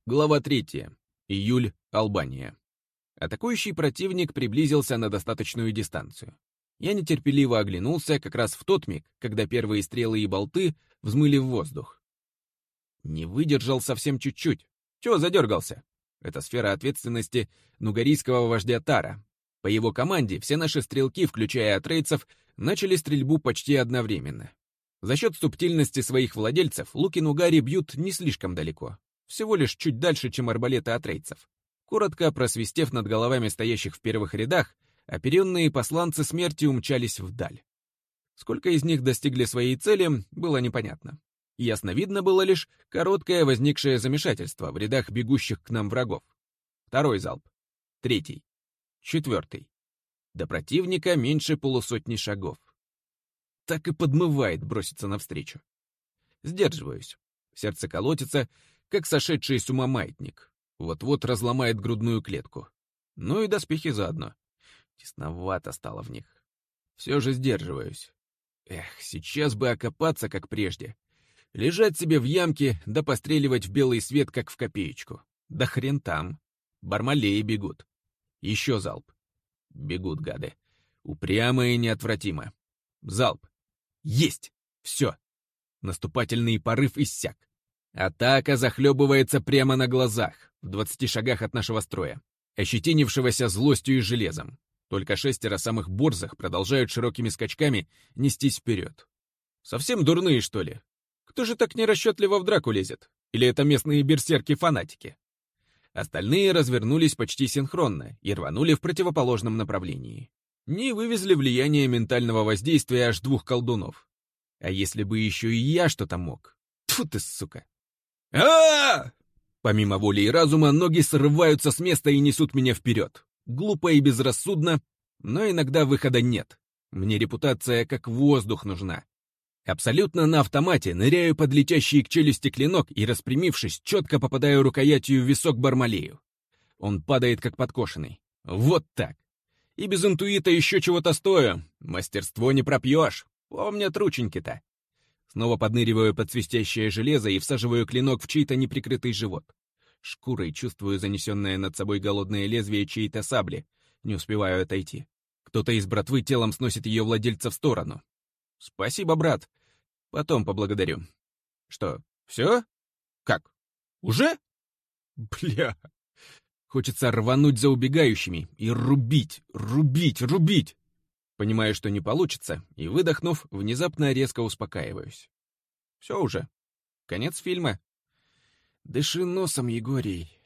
Глава 3. Июль. Албания. Атакующий противник приблизился на достаточную дистанцию. Я нетерпеливо оглянулся как раз в тот миг, когда первые стрелы и болты взмыли в воздух. Не выдержал совсем чуть-чуть. Чего задергался? Это сфера ответственности нугарийского вождя Тара. По его команде все наши стрелки, включая атрейцев, начали стрельбу почти одновременно. За счет субтильности своих владельцев луки нугари бьют не слишком далеко. Всего лишь чуть дальше, чем арбалеты атрейцев. Коротко просвистев над головами стоящих в первых рядах, оперенные посланцы смерти умчались вдаль. Сколько из них достигли своей цели, было непонятно. Ясно видно было лишь короткое возникшее замешательство в рядах бегущих к нам врагов. Второй залп. Третий. Четвертый. До противника меньше полусотни шагов. Так и подмывает броситься навстречу. Сдерживаюсь. Сердце колотится, как сошедший с ума маятник. Вот-вот разломает грудную клетку. Ну и доспехи заодно. Тесновато стало в них. Все же сдерживаюсь. Эх, сейчас бы окопаться, как прежде. Лежать себе в ямке, да постреливать в белый свет, как в копеечку. Да хрен там. Бармалеи бегут. Еще залп. Бегут, гады. Упрямо и неотвратимо. Залп. Есть! Все. Наступательный порыв иссяк. Атака захлебывается прямо на глазах, в 20 шагах от нашего строя, ощетинившегося злостью и железом. Только 6 самых борзых продолжают широкими скачками нестись вперед. Совсем дурные, что ли? Кто же так нерасчетливо в драку лезет? Или это местные берсерки-фанатики? Остальные развернулись почти синхронно и рванули в противоположном направлении. Не вывезли влияние ментального воздействия аж 2 колдунов. А если бы еще и я что-то мог? Тьфу ты, сука! а Помимо воли и разума, ноги срываются с места и несут меня вперед. Глупо и безрассудно, но иногда выхода нет. Мне репутация как воздух нужна. Абсолютно на автомате ныряю под летящий к челюсти клинок и, распрямившись, четко попадаю рукоятью в висок Бармалею. Он падает как подкошенный. Вот так. И без интуита еще чего-то стою. Мастерство не пропьешь. Помнят рученьки-то. Снова подныриваю под свистящее железо и всаживаю клинок в чей-то неприкрытый живот. Шкурой чувствую занесенное над собой голодное лезвие чьей-то сабли. Не успеваю отойти. Кто-то из братвы телом сносит ее владельца в сторону. Спасибо, брат. Потом поблагодарю. Что, все? Как? Уже? Бля. Хочется рвануть за убегающими и рубить, рубить, рубить. Понимаю, что не получится, и, выдохнув, внезапно резко успокаиваюсь. Все уже. Конец фильма. Дыши носом, Егорий.